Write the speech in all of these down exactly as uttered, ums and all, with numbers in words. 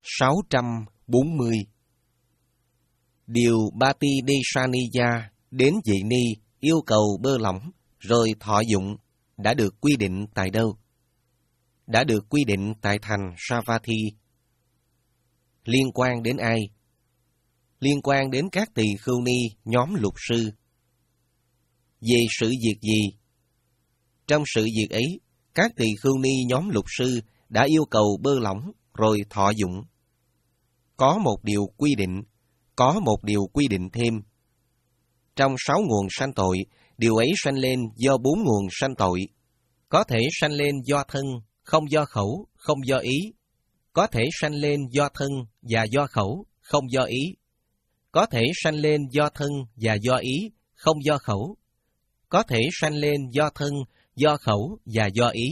sáu trăm bốn mươi. Điều Bhatidesaniya đến Dị Ni yêu cầu bơ lỏng rồi thọ dụng đã được quy định tại đâu? Đã được quy định tại thành Savatthi. Liên quan đến ai? Liên quan đến các tỳ khưu ni nhóm lục sư. Về sự việc gì? Trong sự việc ấy, các tỳ khưu ni nhóm lục sư đã yêu cầu bơ lỏng rồi thọ dụng. Có một điều quy định, có một điều quy định thêm. Trong sáu nguồn sanh tội, điều ấy sanh lên do bốn nguồn sanh tội. Có thể sanh lên do thân, không do khẩu, không do ý. Có thể sanh lên do thân và do khẩu, không do ý. Có thể sanh lên do thân và do ý, không do khẩu. Có thể sanh lên do thân, do khẩu và do ý.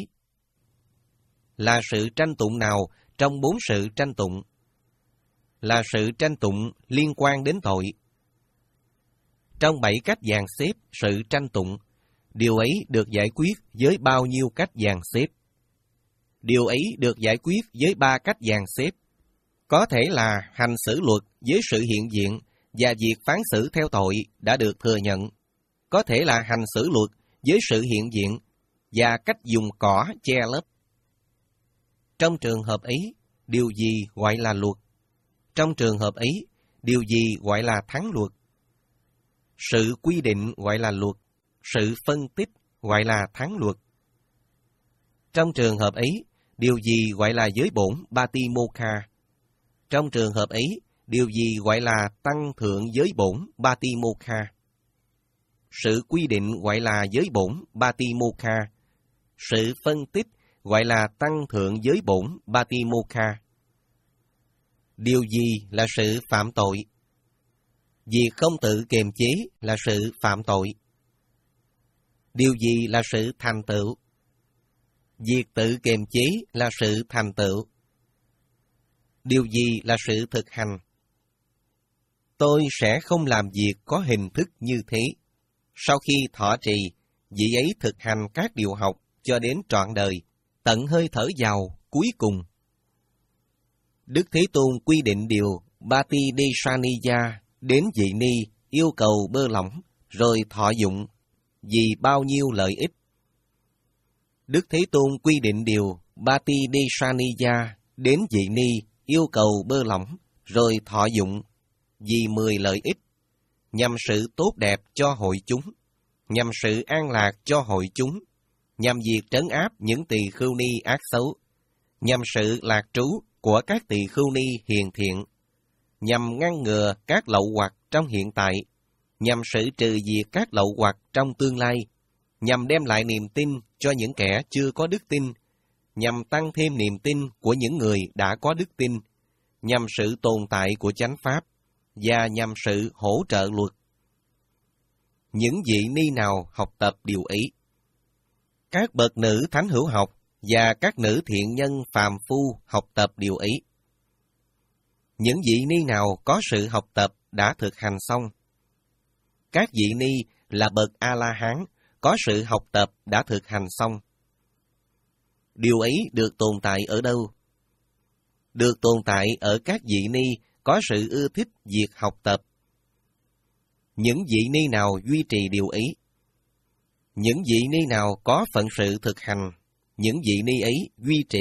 Là sự tranh tụng nào trong bốn sự tranh tụng? Là sự tranh tụng liên quan đến tội. Trong bảy cách dàn xếp sự tranh tụng, điều ấy được giải quyết với bao nhiêu cách dàn xếp? Điều ấy được giải quyết với ba cách dàn xếp. Có thể là hành xử luật với sự hiện diện và việc phán xử theo tội đã được thừa nhận. Có thể là hành xử luật với sự hiện diện và cách dùng cỏ che lấp. Trong trường hợp ấy, điều gì gọi là luật? Trong trường hợp ấy, điều gì gọi là thắng luật? Sự quy định gọi là luật, sự phân tích gọi là thắng luật. Trong trường hợp ấy, điều gì gọi là giới bổn Batimokha? Trong trường hợp ấy, điều gì gọi là tăng thượng giới bổn Batimokha? Sự quy định gọi là giới bổn Batimokha. Sự phân tích gọi là tăng thượng giới bổn Batimokha. Điều gì là sự phạm tội? Việc không tự kiềm chế là sự phạm tội. Điều gì là sự thành tựu? Việc tự kiềm chế là sự thành tựu. Điều gì là sự thực hành? Tôi sẽ không làm việc có hình thức như thế. Sau khi thọ trì, vị ấy thực hành các điều học cho đến trọn đời, tận hơi thở vào cuối cùng. Đức Thế Tôn quy định điều Bhatidesaniya đến Dị Ni yêu cầu bơ lỏng rồi thọ dụng vì bao nhiêu lợi ích. Đức Thế Tôn quy định điều Bhatidesaniya đến Dị Ni yêu cầu bơ lỏng rồi thọ dụng vì mười lợi ích, nhằm sự tốt đẹp cho hội chúng, nhằm sự an lạc cho hội chúng, nhằm việc trấn áp những tỳ khưu ni ác xấu, nhằm sự lạc trú của các tỳ khưu ni hiền thiện, nhằm ngăn ngừa các lậu hoặc trong hiện tại, nhằm sự trừ diệt các lậu hoặc trong tương lai, nhằm đem lại niềm tin cho những kẻ chưa có đức tin, nhằm tăng thêm niềm tin của những người đã có đức tin, nhằm sự tồn tại của chánh pháp, và nhằm sự hỗ trợ luật. Những vị ni nào học tập điều ấy? Các bậc nữ thánh hữu học và các nữ thiện nhân phàm phu học tập điều ấy. Những vị ni nào có sự học tập đã thực hành xong? Các vị ni là bậc A-la-hán có sự học tập đã thực hành xong. Điều ấy được tồn tại ở đâu? Được tồn tại ở các vị ni có sự ưa thích việc học tập. Những vị ni nào duy trì điều ấy? Những vị ni nào có phận sự thực hành, những vị ni ấy duy trì.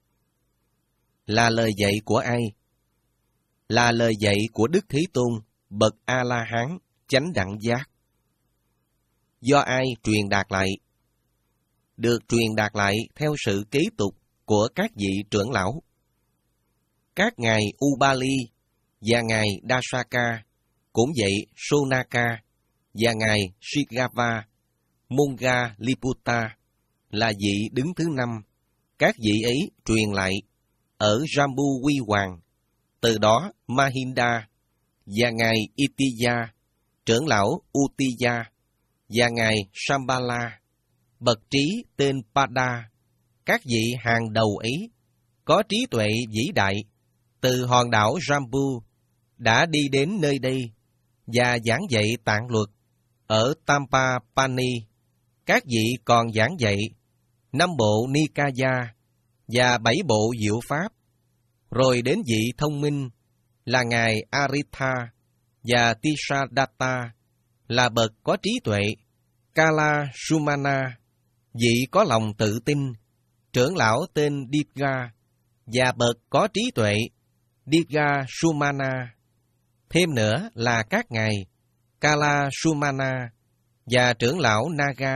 Là lời dạy của ai? Là lời dạy của Đức Thế Tôn, bậc A-la-hán, chánh đẳng giác. Do ai truyền đạt lại? Được truyền đạt lại theo sự kế tục của các vị trưởng lão. Các ngài Ubali và ngài Dasaka, cũng vậy Sonaka và ngài Shigava, Monga Liputta là vị đứng thứ năm. Các vị ấy truyền lại ở Jambu Quy Hoàng. Từ đó Mahinda và ngài Itiya, trưởng lão Utiya và ngài Sambala, bậc trí tên Pada, các vị hàng đầu ấy có trí tuệ vĩ đại từ hòn đảo Jambu đã đi đến nơi đây và giảng dạy tạng luật ở Tampapani. Các vị còn giảng dạy năm bộ Nikaya và bảy bộ diệu pháp Rồi đến vị thông minh là Ngài Aritha và Tisadatta là bậc có trí tuệ, Kala Sumana, vị có lòng tự tin, trưởng lão tên Digha và bậc có trí tuệ, Digha Sumana. Thêm nữa là các ngài Kala Sumana và trưởng lão Naga,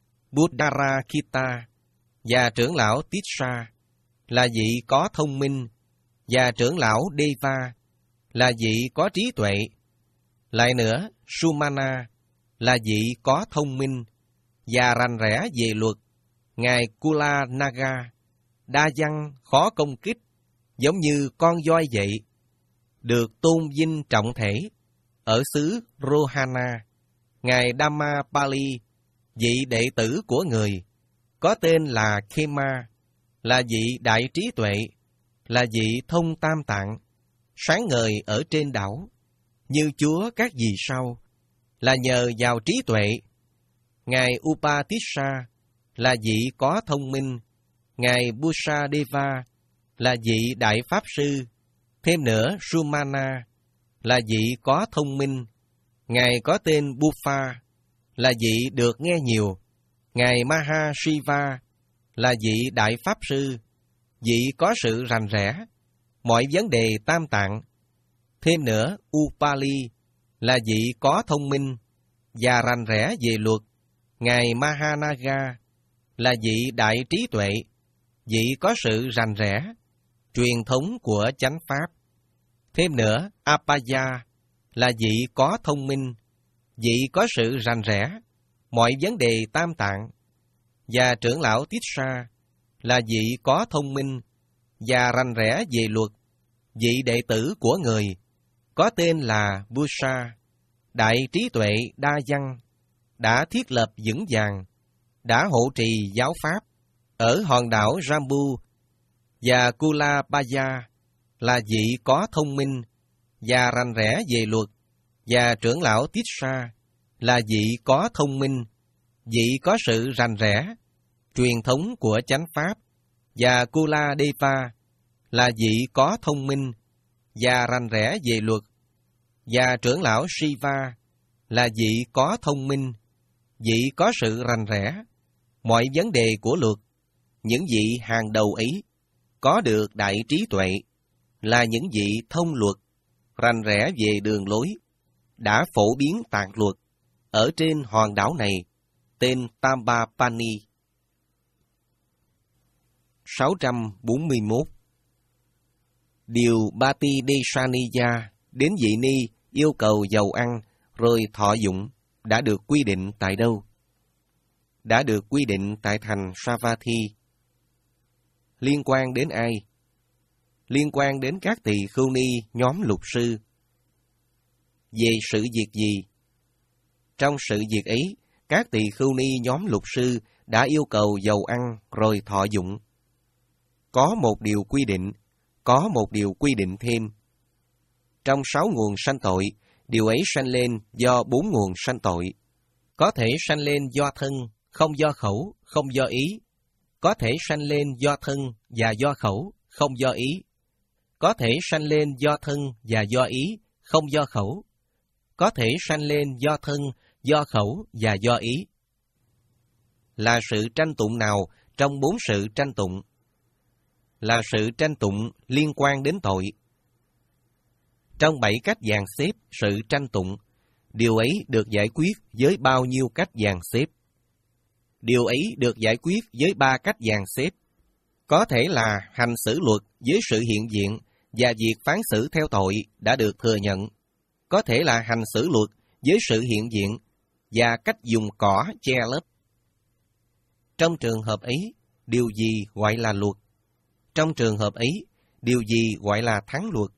Buddharakita và trưởng lão Tissa là vị có thông minh, và trưởng lão Deva là vị có trí tuệ. Lại nữa, Sumana là vị có thông minh và rành rẽ về luật, ngài Kula Naga, đa văn khó công kích, giống như con voi vậy, được tôn vinh trọng thể ở xứ Rohana. Ngài Dhammapali, vị đệ tử của người, có tên là Khema, là vị đại trí tuệ, là vị thông tam tạng, sáng ngời ở trên đảo, như Chúa các vì sao, là nhờ vào trí tuệ. Ngài Upatissa là vị có thông minh, ngài Busadeva là vị đại pháp sư. Thêm nữa, Sumana là vị có thông minh, ngài có tên Bufa là vị được nghe nhiều. Ngài Mahashiva là vị đại pháp sư, vị có sự rành rẽ mọi vấn đề tam tạng. Thêm nữa, Upali là vị có thông minh và rành rẽ về luật. Ngài Mahanaga là vị đại trí tuệ, vị có sự rành rẽ truyền thống của chánh pháp. Thêm nữa, Apaya là vị có thông minh, vị có sự rành rẽ mọi vấn đề tam tạng. Và trưởng lão Tissa là vị có thông minh và rành rẽ về luật, vị đệ tử của người, có tên là Busa, đại trí tuệ đa văn, đã thiết lập vững vàng, đã hộ trì giáo pháp ở hòn đảo Jambu. Và Kulapaya là vị có thông minh và rành rẽ về luật, và trưởng lão Tissa là vị có thông minh, vị có sự rành rẽ truyền thống của chánh pháp. Và Kuladeva là vị có thông minh và rành rẽ về luật, và trưởng lão Shiva là vị có thông minh, vị có sự rành rẽ mọi vấn đề của luật. Những vị hàng đầu ấy có được đại trí tuệ, là những vị thông luật, rành rẽ về đường lối, đã phổ biến tạng luật ở trên hòn đảo này, tên Tambapani. sáu trăm bốn mươi mốt. Điều Bati Desaniya đến vị ni yêu cầu dầu ăn rồi thọ dụng đã được quy định tại đâu? Đã được quy định tại thành Savatthi. Liên quan đến ai? Liên quan đến các tỳ khưu ni nhóm lục sư. Về sự việc gì? Trong sự việc ấy, các tỳ khưu ni nhóm lục sư đã yêu cầu dầu ăn rồi thọ dụng. Có một điều quy định, có một điều quy định thêm. Trong sáu nguồn sanh tội, điều ấy sanh lên do bốn nguồn sanh tội. Có thể sanh lên do thân, không do khẩu, không do ý. Có thể sanh lên do thân và do khẩu, không do ý. Có thể sanh lên do thân và do ý, không do khẩu. Có thể sanh lên do thân, do khẩu và do ý. Là sự tranh tụng nào trong bốn sự tranh tụng? Là sự tranh tụng liên quan đến tội. Trong bảy cách dàn xếp sự tranh tụng, điều ấy được giải quyết với bao nhiêu cách dàn xếp? Điều ấy được giải quyết với ba cách dàn xếp. Có thể là hành xử luật với sự hiện diện và việc phán xử theo tội đã được thừa nhận. Có thể là hành xử luật với sự hiện diện và cách dùng cỏ che lấp. Trong trường hợp ấy, điều gì gọi là luật? Trong trường hợp ấy, điều gì gọi là thắng luật?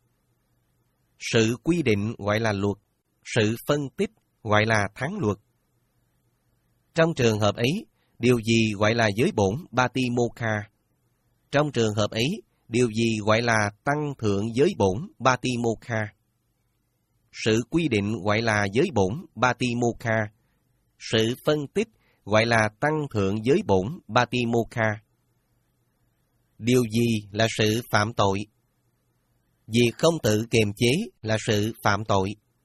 Sự quy định gọi là luật, sự phân tích gọi là thắng luật. Trong trường hợp ấy, điều gì gọi là giới bổn Batimokha? Trong trường hợp ấy, điều gì gọi là tăng thượng giới bổn Batimokha? Sự quy định gọi là giới bổn Batimokha. Sự phân tích gọi là tăng thượng giới bổn Batimokha. Điều gì là sự phạm tội? Việc không tự kiềm chế là sự phạm tội.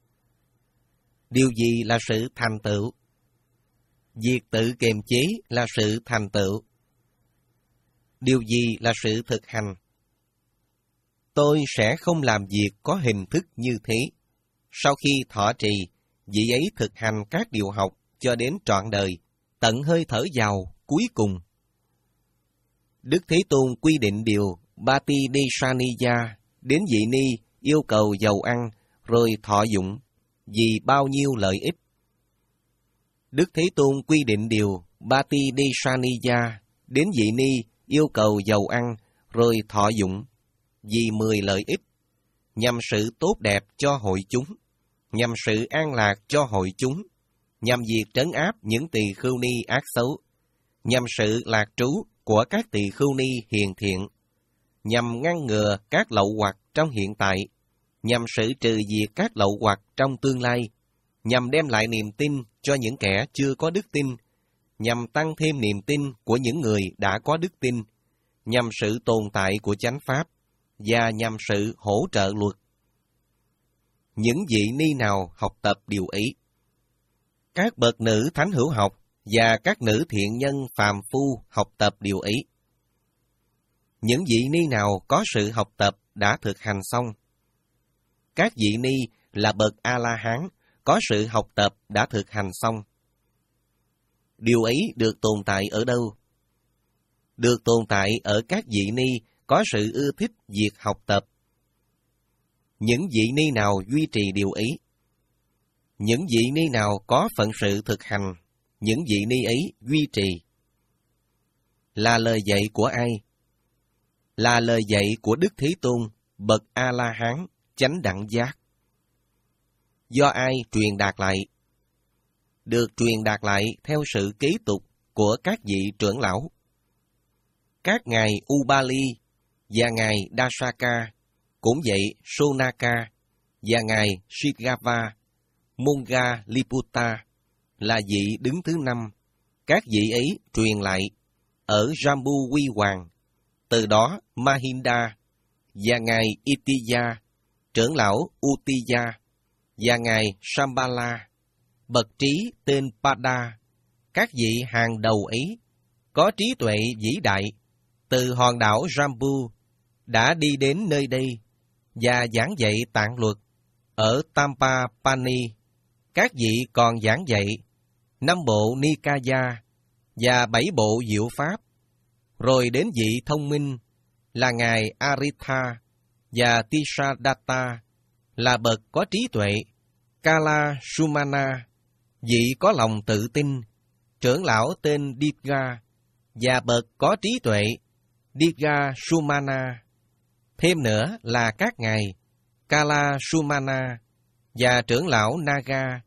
Điều gì là sự thành tựu? Việc tự kiềm chế là sự thành tựu. Điều gì là sự thực hành? Tôi sẽ không làm việc có hình thức như thế. Sau khi thọ trì, vị ấy thực hành các điều học cho đến trọn đời, tận hơi thở vào cuối cùng. Đức Thế Tôn quy định điều Bati Desaniya đến vị ni yêu cầu giàu ăn rồi thọ dụng vì bao nhiêu lợi ích. Đức Thế Tôn quy định điều Bati Desaniya đến vị ni yêu cầu giàu ăn rồi thọ dụng vì mười lợi ích, nhằm sự tốt đẹp cho hội chúng, nhằm sự an lạc cho hội chúng, nhằm việc trấn áp những tỳ khưu ni ác xấu, nhằm sự lạc trú của các tỳ khưu ni hiền thiện, nhằm ngăn ngừa các lậu hoặc trong hiện tại, nhằm sự trừ diệt các lậu hoặc trong tương lai, nhằm đem lại niềm tin cho những kẻ chưa có đức tin, nhằm tăng thêm niềm tin của những người đã có đức tin, nhằm sự tồn tại của chánh pháp, và nhằm sự hỗ trợ luật. Những vị ni nào học tập điều ấy? Các bậc nữ thánh hữu học và các nữ thiện nhân phàm phu học tập điều ấy. Những vị ni nào có sự học tập đã thực hành xong? Các vị ni là bậc A-la-hán có sự học tập đã thực hành xong. Điều ấy được tồn tại ở đâu? Được tồn tại ở các vị ni có sự ưa thích việc học tập. Những vị ni nào duy trì điều ấy? Những vị ni nào có phận sự thực hành, những vị ni ấy duy trì. Là lời dạy của ai? Là lời dạy của Đức Thế Tôn, bậc A-la-hán, chánh đẳng giác. Do ai truyền đạt lại? Được truyền đạt lại theo sự kế tục của các vị trưởng lão. Các ngài Ubali và ngài Dasaka, cũng vậy Sonaka và ngài Shigava, Monga Liputa là vị đứng thứ năm. Các vị ấy truyền lại ở Jambu Quy Hoàng. Từ đó Mahinda và ngài Itiya, trưởng lão Utiya và ngài Shambhala, bậc trí tên Pada, các vị hàng đầu ấy có trí tuệ vĩ đại, từ hòn đảo Jambu đã đi đến nơi đây và giảng dạy tạng luật ở Tampapani. Các vị còn giảng dạy năm bộ Nikaya và bảy bộ diệu pháp, rồi đến vị thông minh là ngài Aritha và Tisadatta là bậc có trí tuệ, Kala Sumana, vị có lòng tự tin, trưởng lão tên Diga và bậc có trí tuệ, Diga Sumana. Thêm nữa là các ngài Kala Sumana và trưởng lão Naga,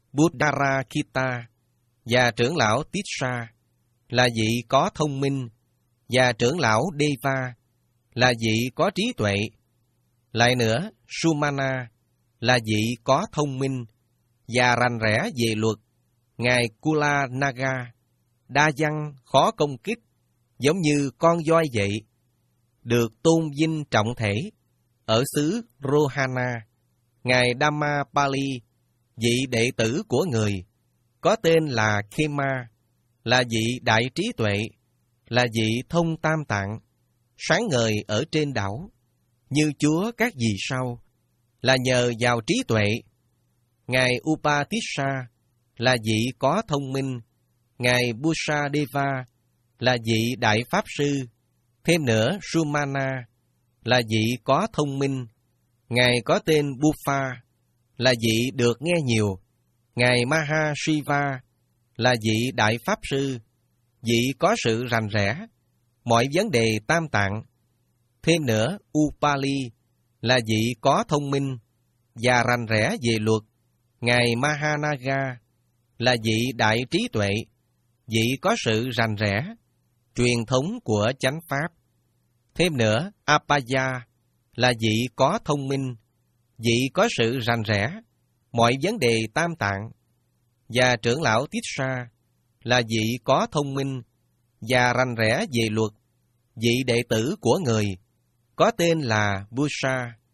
Buddharakita và trưởng lão Tissa là vị có thông minh, và trưởng lão Deva là vị có trí tuệ. Lại nữa, Sumana là vị có thông minh và rành rẽ về luật, ngài Kula Naga, đa văn khó công kích, giống như con voi vậy, được tôn vinh trọng thể ở xứ Rohana. Ngài Dhammapali, vị đệ tử của người, có tên là Khema, là vị đại trí tuệ, là vị thông tam tạng, sáng ngời ở trên đảo, như Chúa các vì sao, là nhờ vào trí tuệ. Ngài Upatissa là vị có thông minh, ngài Busadeva là vị đại pháp sư. Thêm nữa, Sumana là vị có thông minh, ngài có tên Bufa là vị được nghe nhiều. Ngài Mahashiva là vị đại pháp sư, vị có sự rành rẽ mọi vấn đề tam tạng. Thêm nữa, Upali là vị có thông minh và rành rẽ về luật. Ngài Mahanaga là vị đại trí tuệ, vị có sự rành rẽ truyền thống của chánh pháp. Thêm nữa, Apaya là vị có thông minh, vị có sự rành rẽ mọi vấn đề tam tạng. Và trưởng lão Tissa là vị có thông minh và rành rẽ về luật, vị đệ tử của người, có tên là Busa,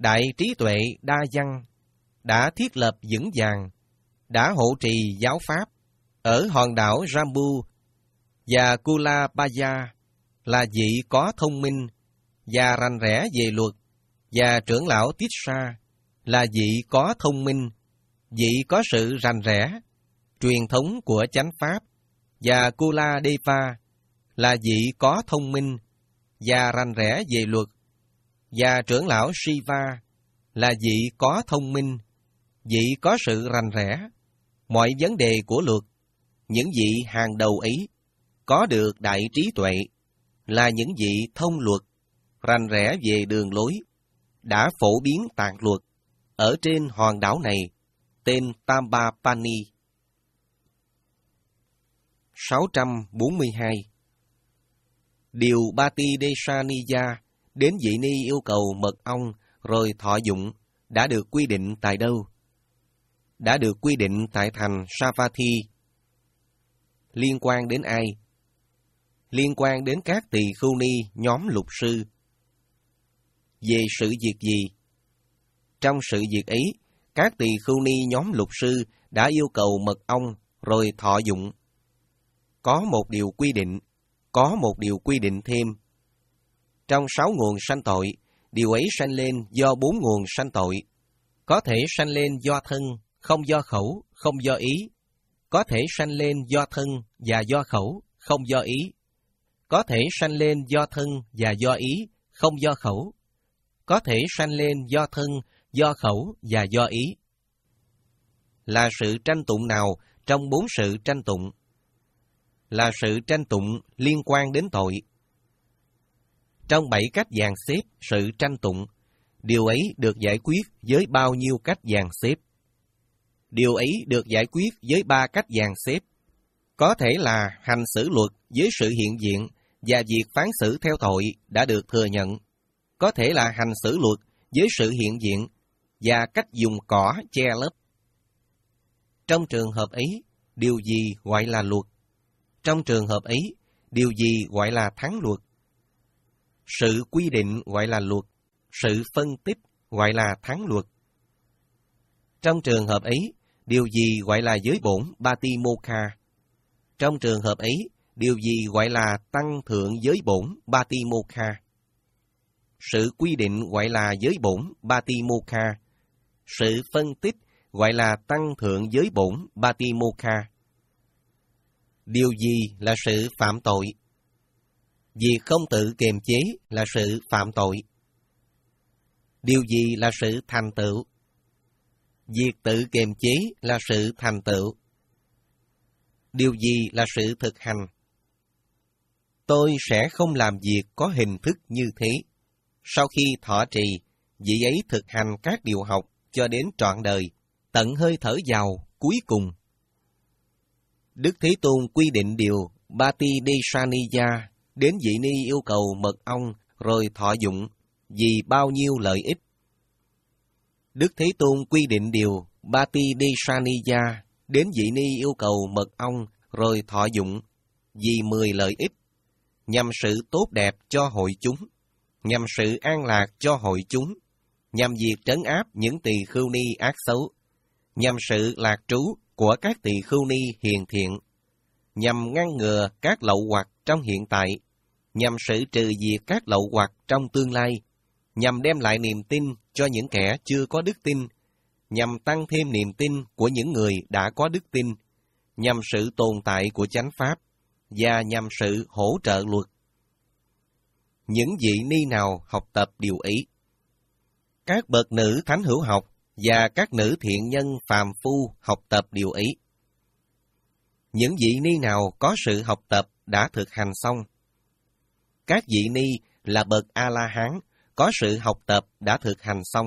đại trí tuệ đa văn, đã thiết lập vững vàng, đã hộ trì giáo pháp ở hòn đảo Jambu và Kulabaya, là vị có thông minh và rành rẽ về luật, và trưởng lão Tissa là vị có thông minh, vị có sự rành rẽ, truyền thống của chánh pháp, và Kuladeva là vị có thông minh và rành rẽ về luật, và trưởng lão Shiva là vị có thông minh, vị có sự rành rẽ, mọi vấn đề của luật, những vị hàng đầu ấy, có được đại trí tuệ, là những vị thông luật, rành rẽ về đường lối, đã phổ biến tạng luật ở trên hòn đảo này, tên Tambapani. sáu trăm bốn mươi hai. Điều Bati Desaniya đến vị ni yêu cầu mật ong rồi thọ dụng đã được quy định tại đâu? Đã được quy định tại thành Savatthi. Liên quan đến ai? Liên quan đến các tỳ khưu ni nhóm lục sư. Về sự việc gì? Trong sự việc ấy, các tỳ khưu ni nhóm lục sư đã yêu cầu mật ong rồi thọ dụng. Có một điều quy định, có một điều quy định thêm. Trong sáu nguồn sanh tội, điều ấy sanh lên do bốn nguồn sanh tội. Có thể sanh lên do thân, không do khẩu, không do ý. Có thể sanh lên do thân và do khẩu, không do ý. Có thể sanh lên do thân và do ý, không do khẩu. Có thể sanh lên do thân, do khẩu và do ý. Là sự tranh tụng nào trong bốn sự tranh tụng? Là sự tranh tụng liên quan đến tội. Trong bảy cách dàn xếp sự tranh tụng, điều ấy được giải quyết với bao nhiêu cách dàn xếp? Điều ấy được giải quyết với ba cách dàn xếp. Có thể là hành xử luật với sự hiện diện và việc phán xử theo tội đã được thừa nhận. Có thể là hành xử luật với sự hiện diện và cách dùng cỏ che lấp. Trong trường hợp ấy, điều gì gọi là luật? Trong trường hợp ấy, điều gì gọi là thắng luật? Sự quy định gọi là luật, sự phân tích gọi là thắng luật. Trong trường hợp ấy, điều gì gọi là giới bổn Batimokha? Trong trường hợp ấy, điều gì gọi là tăng thượng giới bổn Batimokha? Sự quy định gọi là giới bổn Batimokha. Sự phân tích gọi là tăng thượng giới bổn Batimokha. Điều gì là sự phạm tội? Việc không tự kiềm chế là sự phạm tội. Điều gì là sự thành tựu? Việc tự kiềm chế là sự thành tựu. Điều gì là sự thực hành? Tôi sẽ không làm việc có hình thức như thế. Sau khi thọ trì, vị ấy thực hành các điều học cho đến trọn đời, tận hơi thở vào cuối cùng. Đức Thế Tôn quy định điều Bati Desaniya đến vị ni yêu cầu mật ong rồi thọ dụng vì bao nhiêu lợi ích. Đức Thế Tôn quy định điều Bati Desaniya đến vị ni yêu cầu mật ong rồi thọ dụng vì mười lợi ích, nhằm sự tốt đẹp cho hội chúng, nhằm sự an lạc cho hội chúng, nhằm việc trấn áp những tỳ khưu ni ác xấu, nhằm sự lạc trú của các tỳ khưu ni hiền thiện, nhằm ngăn ngừa các lậu hoặc trong hiện tại, nhằm sự trừ diệt các lậu hoặc trong tương lai, nhằm đem lại niềm tin cho những kẻ chưa có đức tin, nhằm tăng thêm niềm tin của những người đã có đức tin, nhằm sự tồn tại của chánh pháp, và nhằm sự hỗ trợ luật. Những vị ni nào học tập điều ấy? Các bậc nữ thánh hữu học và các nữ thiện nhân phàm phu học tập điều ấy. Những vị ni nào có sự học tập đã thực hành xong? Các vị ni là bậc A-la-hán có sự học tập đã thực hành xong.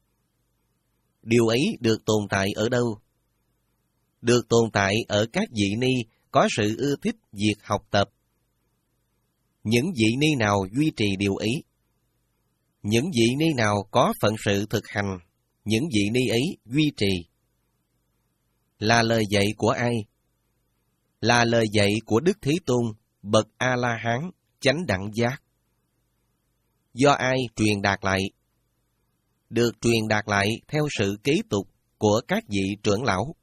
Điều ấy được tồn tại ở đâu? Được tồn tại ở các vị ni có sự ưa thích việc học tập. Những vị ni nào duy trì điều ấy? Những vị ni nào có phận sự thực hành, những vị ni ấy duy trì. Là lời dạy của ai? Là lời dạy của Đức Thế Tôn, bậc A-la-hán, chánh đẳng giác. Do ai truyền đạt lại? được truyền đạt lại theo sự kế tục của các vị trưởng lão.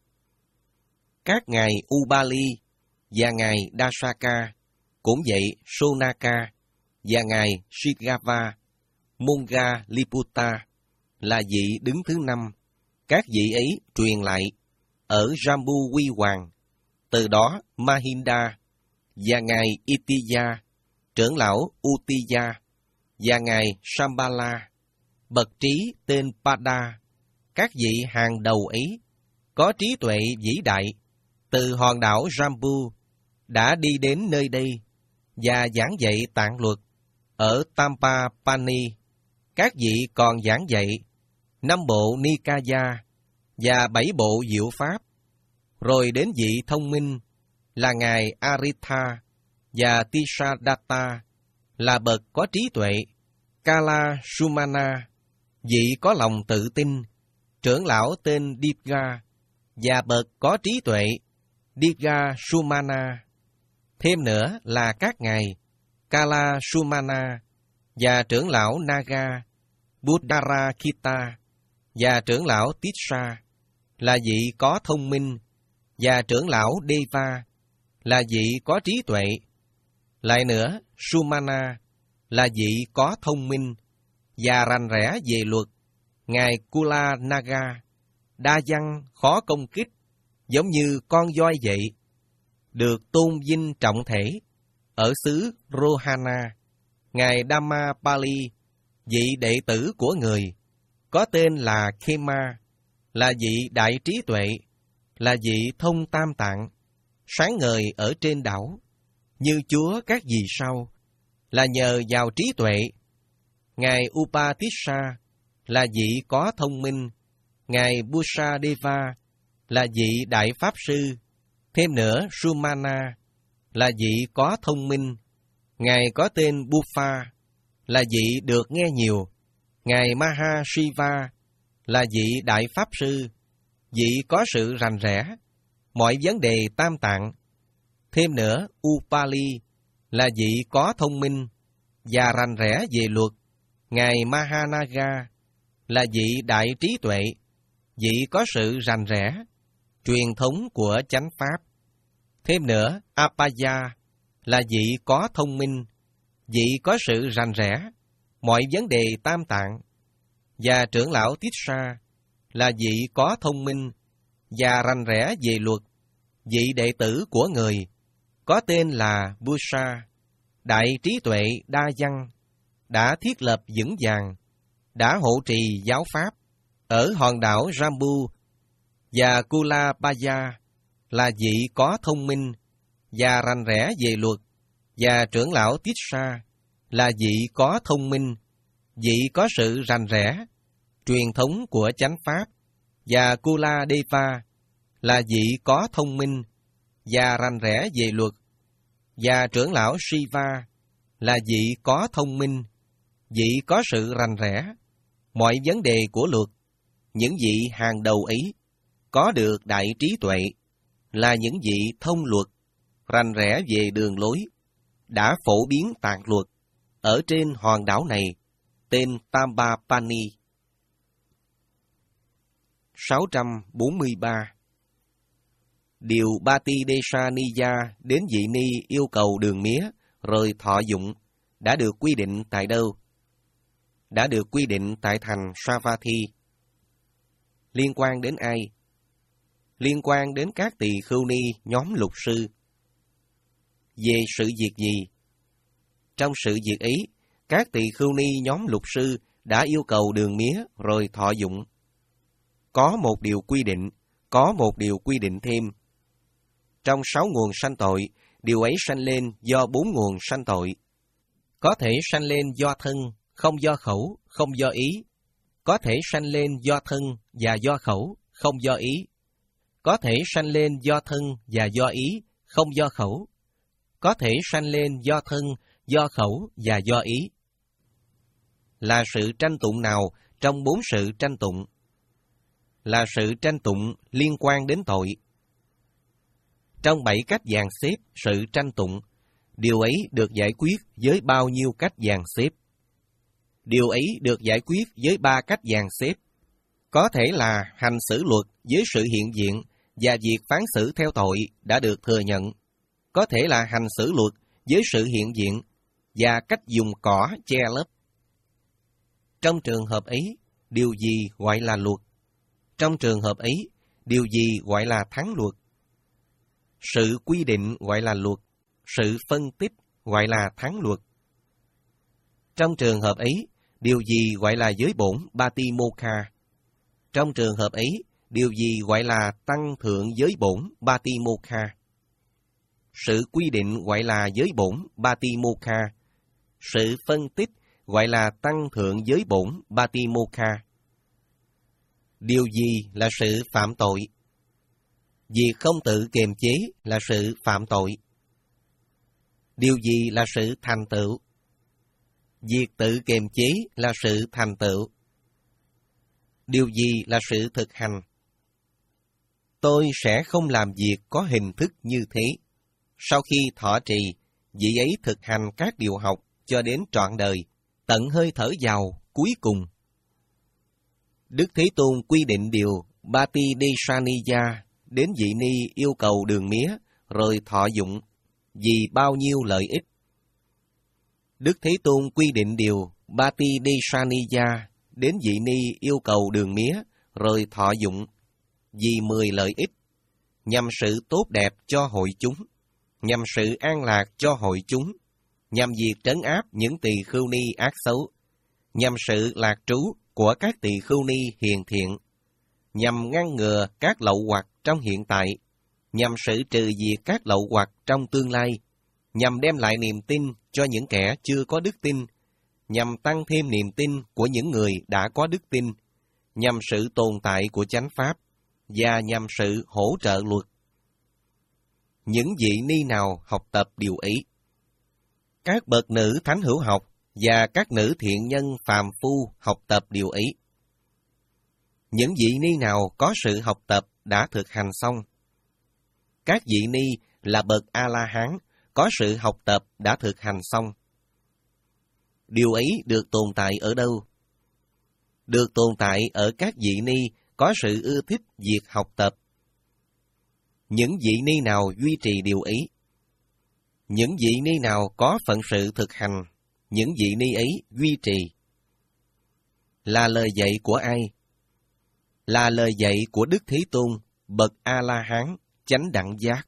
Các ngài Ubali và ngài Dasaka, cũng vậy Sonaka và ngài Shigava, Monga Liputa là vị đứng thứ năm. Các vị ấy truyền lại ở Jambu Quy Hoàng. Từ đó Mahinda và ngài Itiya, trưởng lão Utiya, và ngài Shambhala, bậc trí tên Pada, các vị hàng đầu ấy có trí tuệ vĩ đại, từ hòn đảo Jambu đã đi đến nơi đây và giảng dạy tạng luật ở Tampapani. Các vị còn giảng dạy năm bộ Nikaya và bảy bộ diệu pháp. Rồi đến vị thông minh là ngài Aritha và Tisadatta là bậc có trí tuệ, Kala Sumana, vị có lòng tự tin, trưởng lão tên Dipga và bậc có trí tuệ, Dipga Sumana. Thêm nữa là các ngài Kala Sumana và trưởng lão Naga, Buddharakita và trưởng lão Tissa là vị có thông minh, và trưởng lão Deva là vị có trí tuệ. Lại nữa, Sumana là vị có thông minh và rành rẽ về luật. Ngài Kula Naga, đa văn khó công kích, giống như con voi vậy, được tôn vinh trọng thể ở xứ Rohana. Ngài Dhammapali, vị đệ tử của người, có tên là Khema, là vị đại trí tuệ, là vị thông tam tạng, sáng ngời ở trên đảo, như Chúa các vì sao, là nhờ vào trí tuệ. Ngài Upatissa là vị có thông minh. Ngài Busadeva là vị đại pháp sư. Thêm nữa, Sumana là vị có thông minh. Ngài có tên Buffa là vị được nghe nhiều. Ngài Mahashiva là vị đại pháp sư, vị có sự rành rẽ mọi vấn đề tam tạng. Thêm nữa, Upali là vị có thông minh và rành rẽ về luật. Ngài Mahanaga là vị đại trí tuệ, vị có sự rành rẽ truyền thống của chánh pháp. Thêm nữa, Apaya là vị có thông minh, vị có sự rành rẽ mọi vấn đề tam tạng. Và trưởng lão Tissa là vị có thông minh và rành rẽ về luật, vị đệ tử của người, có tên là Busa, đại trí tuệ đa văn, đã thiết lập vững vàng, đã hộ trì giáo pháp ở hòn đảo Jambu. Và Kulapaya là vị có thông minh và rành rẽ về luật, và trưởng lão Tissa là vị có thông minh, vị có sự rành rẽ truyền thống của chánh pháp. Và Kuladeva là vị có thông minh và rành rẽ về luật, và trưởng lão Shiva là vị có thông minh, vị có sự rành rẽ mọi vấn đề của luật. Những vị hàng đầu ấy có được đại trí tuệ, là những vị thông luật, rành rẽ về đường lối, đã phổ biến tạng luật ở trên hòn đảo này, tên Tampapani. sáu trăm bốn mươi ba. Điều Bati Desha Niya đến vị ni yêu cầu đường mía rồi thọ dụng đã được quy định tại đâu? Đã được quy định tại thành Savatthi. Liên quan đến ai? Liên quan đến các tỳ khưu ni nhóm lục sư. Về sự việc gì? Trong sự việc ấy, các tỳ khưu ni nhóm lục sư đã yêu cầu đường mía rồi thọ dụng. Có một điều quy định, có một điều quy định thêm. Trong sáu nguồn sanh tội, điều ấy sanh lên do bốn nguồn sanh tội. Có thể sanh lên do thân, không do khẩu, không do ý. Có thể sanh lên do thân và do khẩu, không do ý. Có thể sanh lên do thân và do ý, không do khẩu. Có thể sanh lên do thân, do khẩu và do ý. Là sự tranh tụng nào trong bốn sự tranh tụng? Là sự tranh tụng liên quan đến tội. Trong bảy cách dàn xếp sự tranh tụng, điều ấy được giải quyết với bao nhiêu cách dàn xếp? Điều ấy được giải quyết với ba cách dàn xếp. Có thể là hành xử luật với sự hiện diện và việc phán xử theo tội đã được thừa nhận. Có thể là hành xử luật với sự hiện diện và cách dùng cỏ che lấp. Trong trường hợp ấy, điều gì gọi là luật? Trong trường hợp ấy, điều gì gọi là thắng luật? Sự quy định gọi là luật, sự phân tích gọi là thắng luật. Trong trường hợp ấy, điều gì gọi là giới bổn Patimokkha? Trong trường hợp ấy, điều gì gọi là tăng thượng giới bổn Patimokkha? Sự quy định gọi là giới bổn Patimokkha. Sự phân tích gọi là tăng thượng giới bổn Patimokkha. Điều gì là sự phạm tội? Việc không tự kiềm chế là sự phạm tội. Điều gì là sự thành tựu? Việc tự kiềm chế là sự thành tựu. Điều gì là sự thực hành? Tôi sẽ không làm việc có hình thức như thế. Sau khi thọ trì, vị ấy thực hành các điều học cho đến trọn đời, tận hơi thở vào cuối cùng. Đức Thế Tôn quy định điều Patidesaniya đến vị ni yêu cầu đường mía, rồi thọ dụng, vì bao nhiêu lợi ích. Đức Thế Tôn quy định điều Patidesaniya đến vị ni yêu cầu đường mía, rồi thọ dụng, vì mười lợi ích, nhằm sự tốt đẹp cho hội chúng, nhằm sự an lạc cho hội chúng, nhằm việc trấn áp những tỳ khưu ni ác xấu, nhằm sự lạc trú của các tỳ khưu ni hiền thiện, nhằm ngăn ngừa các lậu hoặc trong hiện tại, nhằm sự trừ diệt các lậu hoặc trong tương lai, nhằm đem lại niềm tin cho những kẻ chưa có đức tin, nhằm tăng thêm niềm tin của những người đã có đức tin, nhằm sự tồn tại của chánh pháp, và nhằm sự hỗ trợ luật. Những vị ni nào học tập điều ấy? Các bậc nữ thánh hữu học và các nữ thiện nhân phàm phu học tập điều ấy. Những vị ni nào có sự học tập đã thực hành xong? Các vị ni là bậc A-la-hán có sự học tập đã thực hành xong. Điều ấy được tồn tại ở đâu? Được tồn tại ở các vị ni có sự ưa thích việc học tập. Những vị ni nào duy trì điều ấy? Những vị ni nào có phận sự thực hành, những vị ni ấy duy trì. Là lời dạy của ai? Là lời dạy của Đức Thế Tôn, bậc A-la-hán, chánh đẳng giác.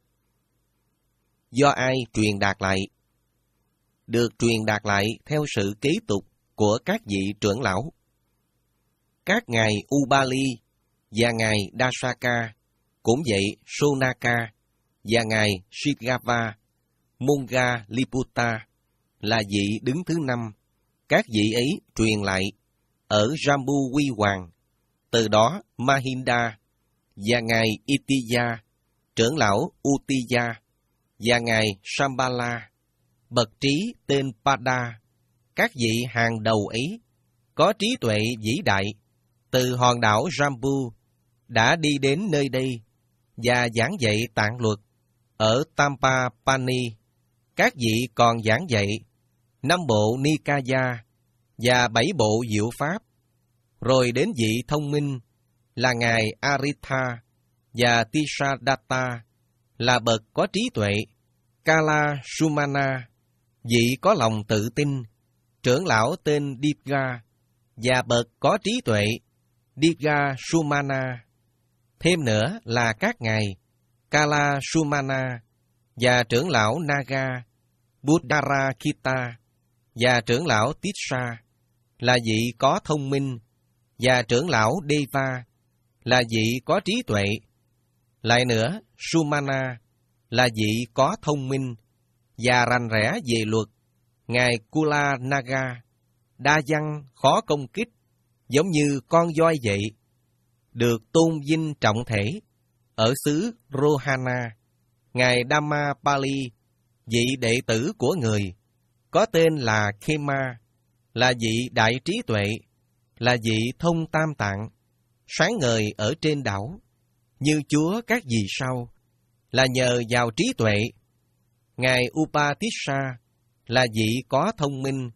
Do ai truyền đạt lại? Được truyền đạt lại theo sự kế tục của các vị trưởng lão. Các ngài Ubali và ngài Dasaka, cũng vậy Sonaka và ngài Shigava, Monga Liputta là vị đứng thứ năm. Các vị ấy truyền lại ở Jambu Quy Hoàng, từ đó Mahinda và ngài Itiya, trưởng lão Utiya và ngài Shambhala, bậc trí tên Pada. Các vị hàng đầu ấy có trí tuệ vĩ đại, từ hòn đảo Jambu đã đi đến nơi đây và giảng dạy tạng luật ở Tampapani. Các vị còn giảng dạy năm bộ Nikaya và bảy bộ diệu pháp. Rồi đến vị thông minh là ngài Aritha và Tisadatta là bậc có trí tuệ. Kala Sumana, vị có lòng tự tin, trưởng lão tên Dipga và bậc có trí tuệ Dipga Sumana. Thêm nữa là các ngài Kala Sumana và trưởng lão Naga, Buddharakita và trưởng lão Tissa là vị có thông minh, và trưởng lão Deva là vị có trí tuệ. Lại nữa, Sumana là vị có thông minh và rành rẽ về luật. Ngài Kula Naga, đa văn khó công kích, giống như con voi vậy, được tôn vinh trọng thể ở xứ Rohana. Ngài Dhammapali, vị đệ tử của người, có tên là Khema, là vị đại trí tuệ, là vị thông tam tạng, sáng ngời ở trên đảo, như Chúa các vì sao, là nhờ vào trí tuệ. Ngài Upatissa là vị có thông minh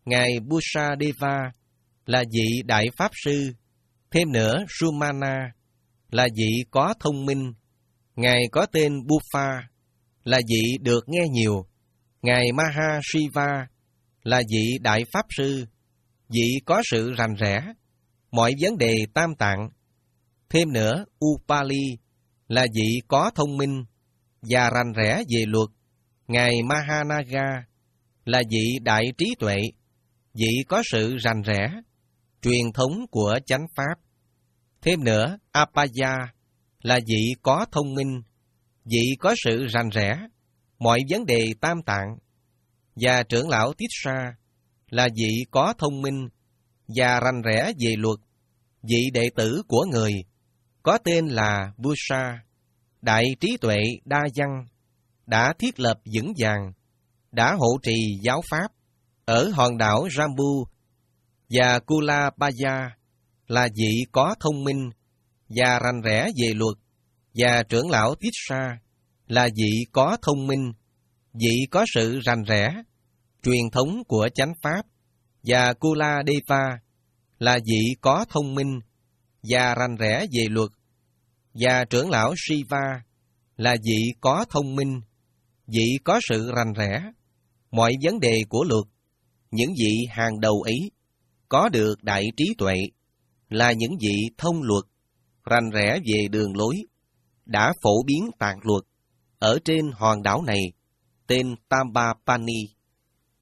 Ngài Busadeva là vị đại pháp sư. Thêm nữa, Sumana là vị có thông minh. Ngài có tên Buffa là vị được nghe nhiều. Ngài Mahashiva là vị đại pháp sư, vị có sự rành rẽ mọi vấn đề tam tạng. Thêm nữa, Upali là vị có thông minh và rành rẽ về luật. Ngài Mahanaga là vị đại trí tuệ, vị có sự rành rẽ truyền thống của chánh pháp. Thêm nữa, Apaya là vị có thông minh, vị có sự rành rẽ mọi vấn đề tam tạng. Và trưởng lão Tissa là vị có thông minh và rành rẽ về luật, vị đệ tử của người có tên là Busa, đại trí tuệ đa văn, đã thiết lập vững vàng, đã hộ trì giáo pháp ở hòn đảo Jambu. Và Kulabaya là vị có thông minh và rành rẽ về luật, và trưởng lão Tissa là vị có thông minh, vị có sự rành rẽ truyền thống của chánh pháp. Và Kuladeva là vị có thông minh và rành rẽ về luật, và trưởng lão Shiva là vị có thông minh, vị có sự rành rẽ mọi vấn đề của luật. Những vị hàng đầu ấy có được đại trí tuệ, là những vị thông luật, rành rẽ về đường lối, đã phổ biến tạng luật ở trên hòn đảo này, tên Tambapani.